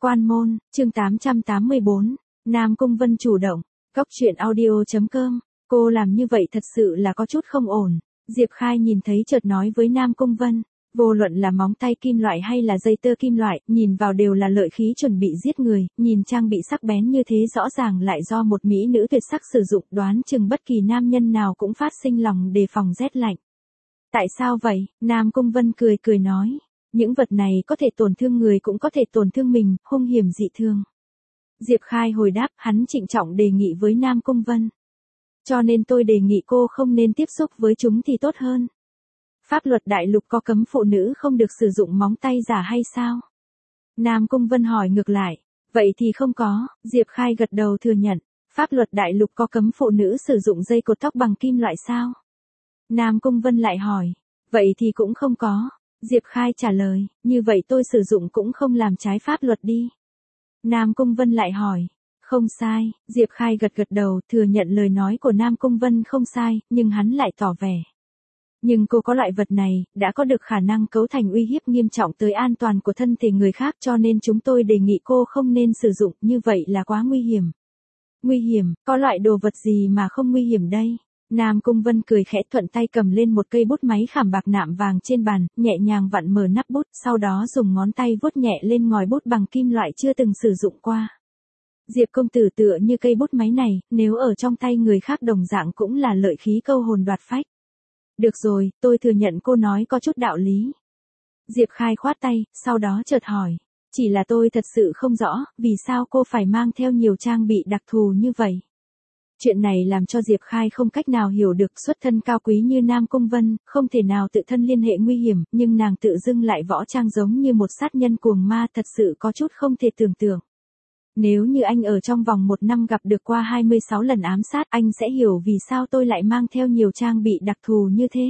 Quan môn, chương 884, Nam Cung Vân chủ động, Cóc truyện audio.com, cô làm như vậy thật sự là có chút không ổn. Diệp Khai nhìn thấy chợt nói với Nam Cung Vân, vô luận là móng tay kim loại hay là dây tơ kim loại, nhìn vào đều là lợi khí chuẩn bị giết người, nhìn trang bị sắc bén như thế rõ ràng lại do một mỹ nữ tuyệt sắc sử dụng, đoán chừng bất kỳ nam nhân nào cũng phát sinh lòng đề phòng rét lạnh. Tại sao vậy? Nam Cung Vân cười cười nói. Những vật này có thể tổn thương người cũng có thể tổn thương mình, hung hiểm dị thường. Diệp Khai hồi đáp, hắn trịnh trọng đề nghị với Nam Cung Vân. Cho nên tôi đề nghị cô không nên tiếp xúc với chúng thì tốt hơn. Pháp luật đại lục có cấm phụ nữ không được sử dụng móng tay giả hay sao? Nam Cung Vân hỏi ngược lại. Vậy thì không có, Diệp Khai gật đầu thừa nhận. Pháp luật đại lục có cấm phụ nữ sử dụng dây cột tóc bằng kim loại sao? Nam Cung Vân lại hỏi. Vậy thì cũng không có. Diệp Khai trả lời, như vậy tôi sử dụng cũng không làm trái pháp luật đi. Nam Cung Vân lại hỏi, không sai, Diệp Khai gật đầu thừa nhận lời nói của Nam Cung Vân không sai, nhưng hắn lại tỏ vẻ. Nhưng cô có loại vật này, đã có được khả năng cấu thành uy hiếp nghiêm trọng tới an toàn của thân thể người khác cho nên chúng tôi đề nghị cô không nên sử dụng, như vậy là quá nguy hiểm. Nguy hiểm, có loại đồ vật gì mà không nguy hiểm đây? Nam Cung Vân cười khẽ thuận tay cầm lên một cây bút máy khảm bạc nạm vàng trên bàn, nhẹ nhàng vặn mở nắp bút, sau đó dùng ngón tay vuốt nhẹ lên ngòi bút bằng kim loại chưa từng sử dụng qua. Diệp công tử tựa như cây bút máy này, nếu ở trong tay người khác đồng dạng cũng là lợi khí câu hồn đoạt phách. Được rồi, tôi thừa nhận cô nói có chút đạo lý. Diệp Khai khoát tay, sau đó chợt hỏi. Chỉ là tôi thật sự không rõ, vì sao cô phải mang theo nhiều trang bị đặc thù như vậy. Chuyện này làm cho Diệp Khai không cách nào hiểu được, xuất thân cao quý như Nam Cung Vân, không thể nào tự thân liên hệ nguy hiểm, nhưng nàng tự dưng lại võ trang giống như một sát nhân cuồng ma, thật sự có chút không thể tưởng tượng. Nếu như anh ở trong vòng 1 năm gặp được qua 26 lần ám sát, anh sẽ hiểu vì sao tôi lại mang theo nhiều trang bị đặc thù như thế.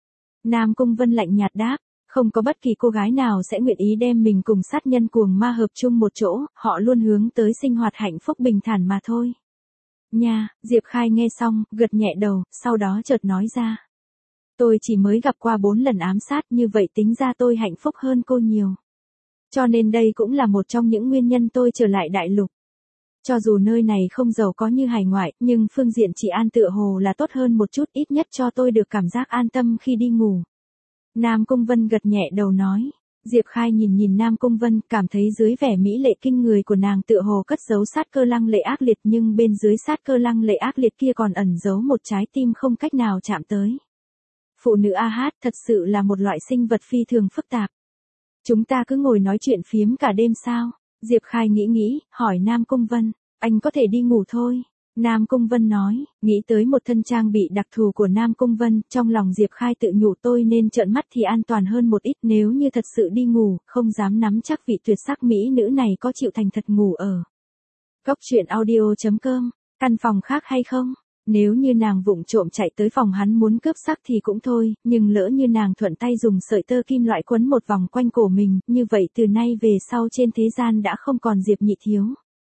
Nam Cung Vân lạnh nhạt đáp, không có bất kỳ cô gái nào sẽ nguyện ý đem mình cùng sát nhân cuồng ma hợp chung một chỗ, họ luôn hướng tới sinh hoạt hạnh phúc bình thản mà thôi. Nha, Diệp Khai nghe xong, gật nhẹ đầu, sau đó chợt nói ra. Tôi chỉ mới gặp qua 4 lần ám sát, như vậy tính ra tôi hạnh phúc hơn cô nhiều. Cho nên đây cũng là một trong những nguyên nhân tôi trở lại đại lục. Cho dù nơi này không giàu có như hải ngoại, nhưng phương diện trị an tựa hồ là tốt hơn một chút, ít nhất cho tôi được cảm giác an tâm khi đi ngủ. Nam Cung Vân gật nhẹ đầu nói. Diệp Khai nhìn Nam Cung Vân, cảm thấy dưới vẻ mỹ lệ kinh người của nàng tựa hồ cất giấu sát cơ lăng lệ ác liệt, nhưng bên dưới sát cơ lăng lệ ác liệt kia còn ẩn giấu một trái tim không cách nào chạm tới. Phụ nữ AH thật sự là một loại sinh vật phi thường phức tạp. Chúng ta cứ ngồi nói chuyện phiếm cả đêm sao? Diệp Khai nghĩ, hỏi Nam Cung Vân, anh có thể đi ngủ thôi. Nam Cung Vân nói, nghĩ tới một thân trang bị đặc thù của Nam Cung Vân, trong lòng Diệp Khai tự nhủ tôi nên trợn mắt thì an toàn hơn một ít, nếu như thật sự đi ngủ, không dám nắm chắc vị tuyệt sắc mỹ nữ này có chịu thành thật ngủ ở. Cóc truyện audio.com, căn phòng khác hay không? Nếu như nàng vụng trộm chạy tới phòng hắn muốn cướp sắc thì cũng thôi, nhưng lỡ như nàng thuận tay dùng sợi tơ kim loại quấn một vòng quanh cổ mình, như vậy từ nay về sau trên thế gian đã không còn Diệp Nhị Thiếu.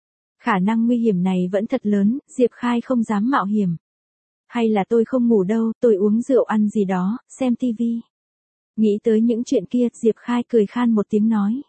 Khả năng nguy hiểm này vẫn thật lớn, Diệp Khai không dám mạo hiểm. Hay là tôi không ngủ đâu, tôi uống rượu ăn gì đó, xem tivi. Nghĩ tới những chuyện kia, Diệp Khai cười khan một tiếng nói.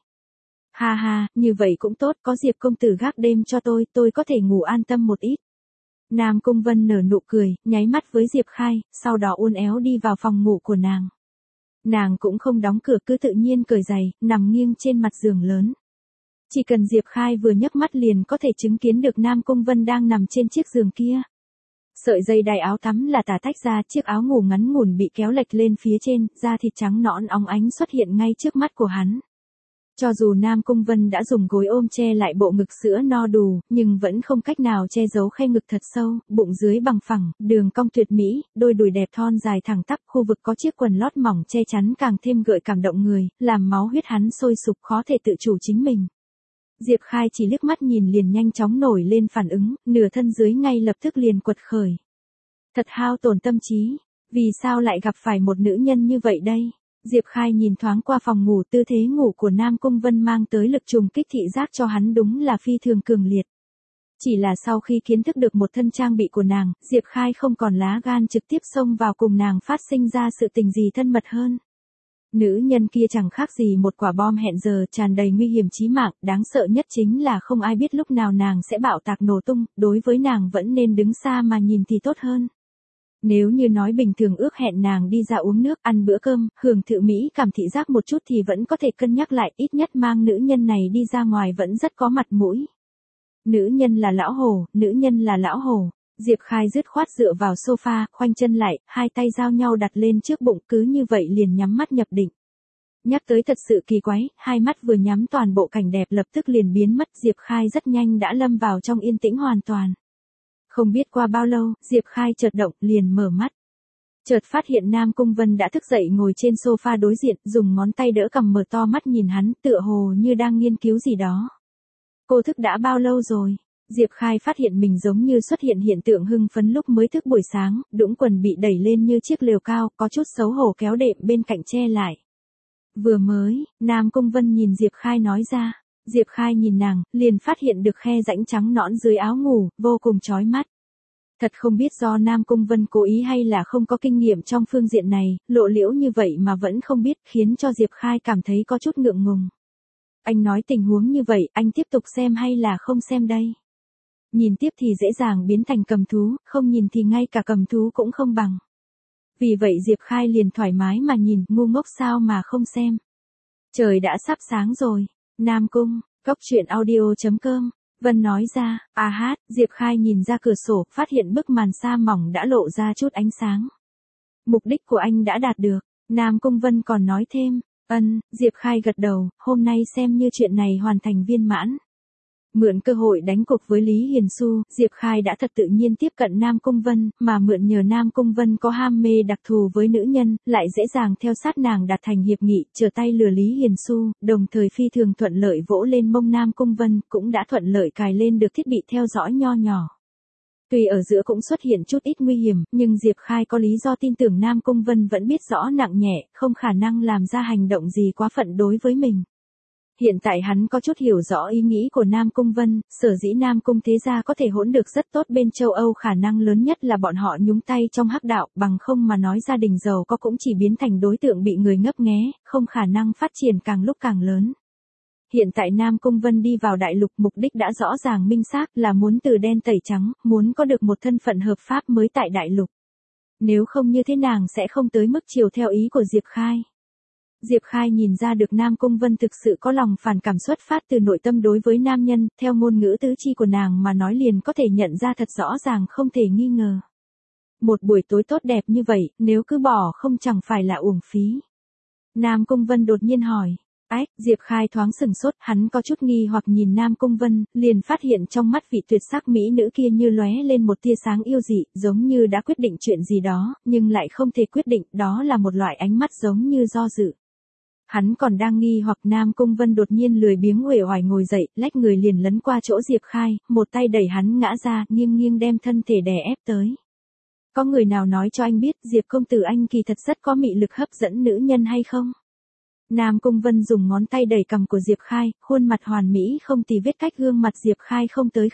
Ha ha, như vậy cũng tốt, có Diệp công tử gác đêm cho tôi có thể ngủ an tâm một ít. Nam Cung Vân nở nụ cười, nháy mắt với Diệp Khai, sau đó uốn éo đi vào phòng ngủ của nàng. Nàng cũng không đóng cửa, cứ tự nhiên cởi giày, nằm nghiêng trên mặt giường lớn. Chỉ cần Diệp Khai vừa nhấc mắt liền có thể chứng kiến được Nam Cung Vân đang nằm trên chiếc giường kia. Sợi dây đai áo tắm là tà tách ra, chiếc áo ngủ ngắn ngủn bị kéo lệch lên phía trên, da thịt trắng nõn óng ánh xuất hiện ngay trước mắt của hắn. Cho dù Nam Cung Vân đã dùng gối ôm che lại bộ ngực sữa no đủ, nhưng vẫn không cách nào che giấu khe ngực thật sâu, bụng dưới bằng phẳng, đường cong tuyệt mỹ, đôi đùi đẹp thon dài thẳng tắp, khu vực có chiếc quần lót mỏng che chắn càng thêm gợi cảm động người, làm máu huyết hắn sôi sục khó thể tự chủ chính mình. Diệp Khai chỉ liếc mắt nhìn liền nhanh chóng nổi lên phản ứng, nửa thân dưới ngay lập tức liền quật khởi. Thật hao tổn tâm trí, vì sao lại gặp phải một nữ nhân như vậy đây? Diệp Khai nhìn thoáng qua phòng ngủ, tư thế ngủ của Nam Cung Vân mang tới lực trùng kích thị giác cho hắn đúng là phi thường cường liệt. Chỉ là sau khi kiến thức được một thân trang bị của nàng, Diệp Khai không còn lá gan trực tiếp xông vào cùng nàng phát sinh ra sự tình gì thân mật hơn. Nữ nhân kia chẳng khác gì một quả bom hẹn giờ, tràn đầy nguy hiểm chí mạng, đáng sợ nhất chính là không ai biết lúc nào nàng sẽ bạo tạc nổ tung, đối với nàng vẫn nên đứng xa mà nhìn thì tốt hơn. Nếu như nói bình thường ước hẹn nàng đi ra uống nước, ăn bữa cơm, hưởng thụ mỹ cảm thị giác một chút thì vẫn có thể cân nhắc lại, ít nhất mang nữ nhân này đi ra ngoài vẫn rất có mặt mũi. Nữ nhân là lão hổ, nữ nhân là lão hổ. Diệp Khai dứt khoát dựa vào sofa, khoanh chân lại, hai tay giao nhau đặt lên trước bụng, cứ như vậy liền nhắm mắt nhập định. Nhắc tới thật sự kỳ quái, hai mắt vừa nhắm toàn bộ cảnh đẹp lập tức liền biến mất, Diệp Khai rất nhanh đã lâm vào trong yên tĩnh hoàn toàn. Không biết qua bao lâu, Diệp Khai chợt động, liền mở mắt. Chợt phát hiện Nam Cung Vân đã thức dậy ngồi trên sofa đối diện, dùng ngón tay đỡ cằm mở to mắt nhìn hắn, tựa hồ như đang nghiên cứu gì đó. Cô thức đã bao lâu rồi? Diệp Khai phát hiện mình giống như xuất hiện hiện tượng hưng phấn lúc mới thức buổi sáng, đũng quần bị đẩy lên như chiếc lều cao, có chút xấu hổ kéo đệm bên cạnh che lại. Vừa mới, Nam Cung Vân nhìn Diệp Khai nói ra. Diệp Khai nhìn nàng, liền phát hiện được khe rãnh trắng nõn dưới áo ngủ, vô cùng chói mắt. Thật không biết do Nam Cung Vân cố ý hay là không có kinh nghiệm trong phương diện này, lộ liễu như vậy mà vẫn không biết, khiến cho Diệp Khai cảm thấy có chút ngượng ngùng. Anh nói tình huống như vậy, anh tiếp tục xem hay là không xem đây? Nhìn tiếp thì dễ dàng biến thành cầm thú, không nhìn thì ngay cả cầm thú cũng không bằng. Vì vậy Diệp Khai liền thoải mái mà nhìn, ngu ngốc sao mà không xem. Trời đã sắp sáng rồi. Nam Cung, Cốc truyện audio.com, Vân nói ra, Diệp Khai nhìn ra cửa sổ, phát hiện bức màn sa mỏng đã lộ ra chút ánh sáng. Mục đích của anh đã đạt được, Nam Cung Vân còn nói thêm, Diệp Khai gật đầu, hôm nay xem như chuyện này hoàn thành viên mãn. Mượn cơ hội đánh cuộc với Lý Hiền Xu, Diệp Khai đã thật tự nhiên tiếp cận Nam Cung Vân, mà mượn nhờ Nam Cung Vân có ham mê đặc thù với nữ nhân, lại dễ dàng theo sát nàng đạt thành hiệp nghị, trở tay lừa Lý Hiền Xu, đồng thời phi thường thuận lợi vỗ lên mông Nam Cung Vân, cũng đã thuận lợi cài lên được thiết bị theo dõi nho nhỏ. Tuy ở giữa cũng xuất hiện chút ít nguy hiểm, nhưng Diệp Khai có lý do tin tưởng Nam Cung Vân vẫn biết rõ nặng nhẹ, không khả năng làm ra hành động gì quá phận đối với mình. Hiện tại hắn có chút hiểu rõ ý nghĩ của Nam Cung Vân, sở dĩ Nam Cung thế gia có thể hỗn được rất tốt bên châu Âu, khả năng lớn nhất là bọn họ nhúng tay trong hắc đạo, bằng không mà nói gia đình giàu có cũng chỉ biến thành đối tượng bị người ngấp nghé, không khả năng phát triển càng lúc càng lớn. Hiện tại Nam Cung Vân đi vào đại lục, mục đích đã rõ ràng minh xác, là muốn từ đen tẩy trắng, muốn có được một thân phận hợp pháp mới tại đại lục. Nếu không như thế nàng sẽ không tới mức chiều theo ý của Diệp Khai. Diệp Khai nhìn ra được Nam Cung Vân thực sự có lòng phản cảm xuất phát từ nội tâm đối với nam nhân, theo ngôn ngữ tứ chi của nàng mà nói liền có thể nhận ra thật rõ ràng, không thể nghi ngờ. Một buổi tối tốt đẹp như vậy, nếu cứ bỏ không chẳng phải là uổng phí. Nam Cung Vân đột nhiên hỏi. Diệp Khai thoáng sừng sốt, hắn có chút nghi hoặc nhìn Nam Cung Vân, liền phát hiện trong mắt vị tuyệt sắc mỹ nữ kia như lóe lên một tia sáng yêu dị, giống như đã quyết định chuyện gì đó, nhưng lại không thể quyết định, đó là một loại ánh mắt giống như do dự. Hắn còn đang nghi hoặc Nam Cung Vân đột nhiên lười biếng uể oải ngồi dậy, lách người liền lấn qua chỗ Diệp Khai, một tay đẩy hắn ngã ra, nghiêng nghiêng đem thân thể đè ép tới. Có người nào nói cho anh biết Diệp công tử anh kỳ thật rất có mị lực hấp dẫn nữ nhân hay không? Nam Cung Vân dùng ngón tay đẩy cằm của Diệp Khai, khuôn mặt hoàn mỹ không tì vết, cách gương mặt Diệp Khai không tới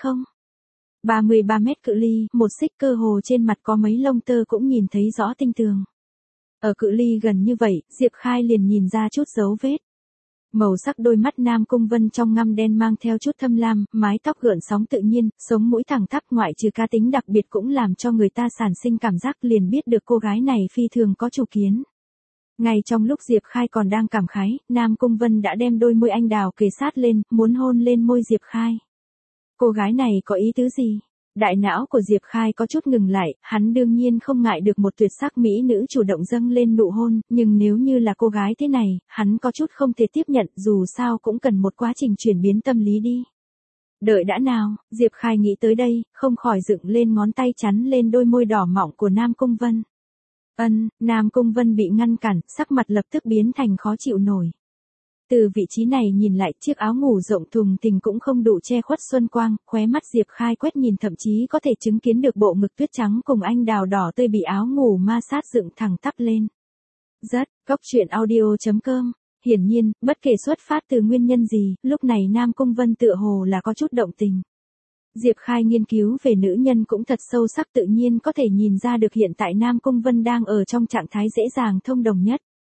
33 mét cự ly, một xích cơ hồ trên mặt có mấy lông tơ cũng nhìn thấy rõ tinh tường. Ở cự ly gần như vậy, Diệp Khai liền nhìn ra chút dấu vết. Màu sắc đôi mắt Nam Cung Vân trong ngăm đen mang theo chút thâm lam, mái tóc gợn sóng tự nhiên, sống mũi thẳng tắp, ngoại trừ cá tính đặc biệt cũng làm cho người ta sản sinh cảm giác liền biết được cô gái này phi thường có chủ kiến. Ngay trong lúc Diệp Khai còn đang cảm khái, Nam Cung Vân đã đem đôi môi anh đào kề sát lên, muốn hôn lên môi Diệp Khai. Cô gái này có ý tứ gì? Đại não của Diệp Khai có chút ngừng lại, hắn đương nhiên không ngại được một tuyệt sắc mỹ nữ chủ động dâng lên nụ hôn, nhưng nếu như là cô gái thế này, hắn có chút không thể tiếp nhận, dù sao cũng cần một quá trình chuyển biến tâm lý đi. Đợi đã nào, Diệp Khai nghĩ tới đây, không khỏi dựng lên ngón tay chắn lên đôi môi đỏ mọng của Nam Cung Vân. Nam Cung Vân bị ngăn cản, sắc mặt lập tức biến thành khó chịu nổi. Từ vị trí này nhìn lại, chiếc áo ngủ rộng thùng thình cũng không đủ che khuất xuân quang, khóe mắt Diệp Khai quét nhìn thậm chí có thể chứng kiến được bộ ngực tuyết trắng cùng anh đào đỏ tươi bị áo ngủ ma sát dựng thẳng tắp lên. Cốc truyện audio.com. Hiển nhiên, bất kể xuất phát từ nguyên nhân gì, lúc này Nam Cung Vân tựa hồ là có chút động tình. Diệp Khai nghiên cứu về nữ nhân cũng thật sâu sắc, tự nhiên có thể nhìn ra được hiện tại Nam Cung Vân đang ở trong trạng thái dễ dàng thông đồng nhất.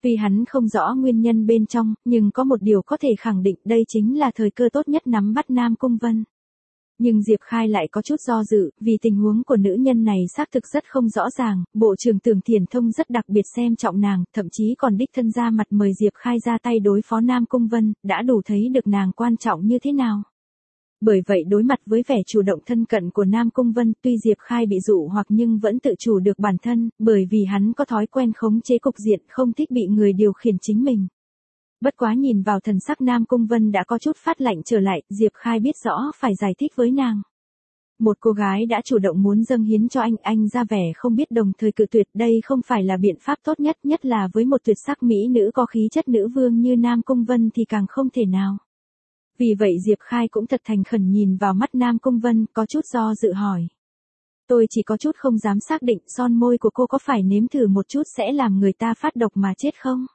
Tuy hắn không rõ nguyên nhân bên trong, nhưng có một điều có thể khẳng định đây chính là thời cơ tốt nhất nắm bắt Nam Cung Vân. Nhưng Diệp Khai lại có chút do dự, vì tình huống của nữ nhân này xác thực rất không rõ ràng, Bộ trưởng Tưởng Thiển Thông rất đặc biệt xem trọng nàng, thậm chí còn đích thân ra mặt mời Diệp Khai ra tay đối phó Nam Cung Vân, đã đủ thấy được nàng quan trọng như thế nào. Bởi vậy đối mặt với vẻ chủ động thân cận của Nam Cung Vân, tuy Diệp Khai bị dụ hoặc nhưng vẫn tự chủ được bản thân, bởi vì hắn có thói quen khống chế cục diện, không thích bị người điều khiển chính mình. Bất quá nhìn vào thần sắc Nam Cung Vân đã có chút phát lạnh trở lại, Diệp Khai biết rõ phải giải thích với nàng. Một cô gái đã chủ động muốn dâng hiến cho anh ra vẻ không biết đồng thời cự tuyệt, đây không phải là biện pháp tốt nhất, nhất là với một tuyệt sắc mỹ nữ có khí chất nữ vương như Nam Cung Vân thì càng không thể nào. Vì vậy Diệp Khai cũng thật thành khẩn nhìn vào mắt Nam Cung Vân, có chút do dự hỏi. Tôi chỉ có chút không dám xác định son môi của cô có phải nếm thử một chút sẽ làm người ta phát độc mà chết không?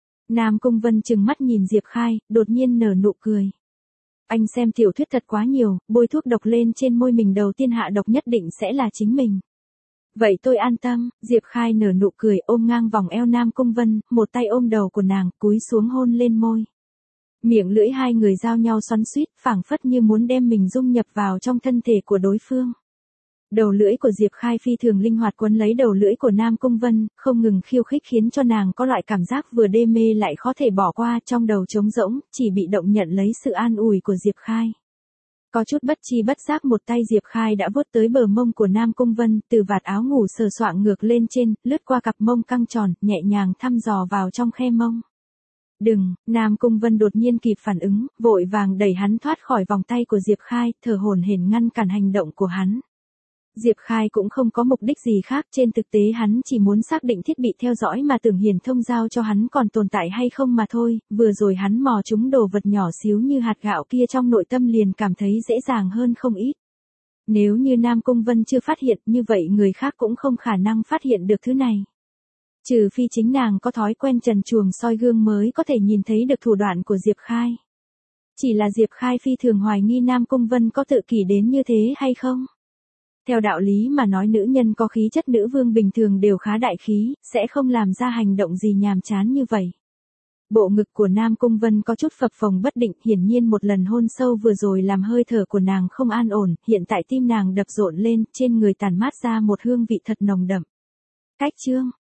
Nam Cung Vân trừng mắt nhìn Diệp Khai, đột nhiên nở nụ cười. Anh xem tiểu thuyết thật quá nhiều, bôi thuốc độc lên trên môi mình đầu tiên hạ độc nhất định sẽ là chính mình. Vậy tôi an tâm, Diệp Khai nở nụ cười ôm ngang vòng eo Nam Cung Vân, một tay ôm đầu của nàng, cúi xuống hôn lên môi. Miệng lưỡi hai người giao nhau xoắn xuýt, phảng phất như muốn đem mình dung nhập vào trong thân thể của đối phương. Đầu lưỡi của Diệp Khai phi thường linh hoạt quấn lấy đầu lưỡi của Nam Cung Vân, không ngừng khiêu khích khiến cho nàng có loại cảm giác vừa đê mê lại khó thể bỏ qua, trong đầu trống rỗng, chỉ bị động nhận lấy sự an ủi của Diệp Khai. Có chút bất chi bất giác một tay Diệp Khai đã vuốt tới bờ mông của Nam Cung Vân, từ vạt áo ngủ sờ soạng ngược lên trên, lướt qua cặp mông căng tròn, nhẹ nhàng thăm dò vào trong khe mông. Đừng, Nam Cung Vân đột nhiên kịp phản ứng, vội vàng đẩy hắn thoát khỏi vòng tay của Diệp Khai, thở hổn hển ngăn cản hành động của hắn. Diệp Khai cũng không có mục đích gì khác, trên thực tế hắn chỉ muốn xác định thiết bị theo dõi mà Tưởng Hiển Thông giao cho hắn còn tồn tại hay không mà thôi, vừa rồi hắn mò trúng đồ vật nhỏ xíu như hạt gạo kia trong nội tâm liền cảm thấy dễ dàng hơn không ít. Nếu như Nam Cung Vân chưa phát hiện như vậy người khác cũng không khả năng phát hiện được thứ này. Trừ phi chính nàng có thói quen trần truồng soi gương mới có thể nhìn thấy được thủ đoạn của Diệp Khai. Chỉ là Diệp Khai phi thường hoài nghi Nam Cung Vân có tự kỷ đến như thế hay không? Theo đạo lý mà nói nữ nhân có khí chất nữ vương bình thường đều khá đại khí, sẽ không làm ra hành động gì nhàm chán như vậy. Bộ ngực của Nam Cung Vân có chút phập phồng bất định, hiển nhiên một lần hôn sâu vừa rồi làm hơi thở của nàng không an ổn, hiện tại tim nàng đập rộn lên, trên người tản mát ra một hương vị thật nồng đậm. Cách chương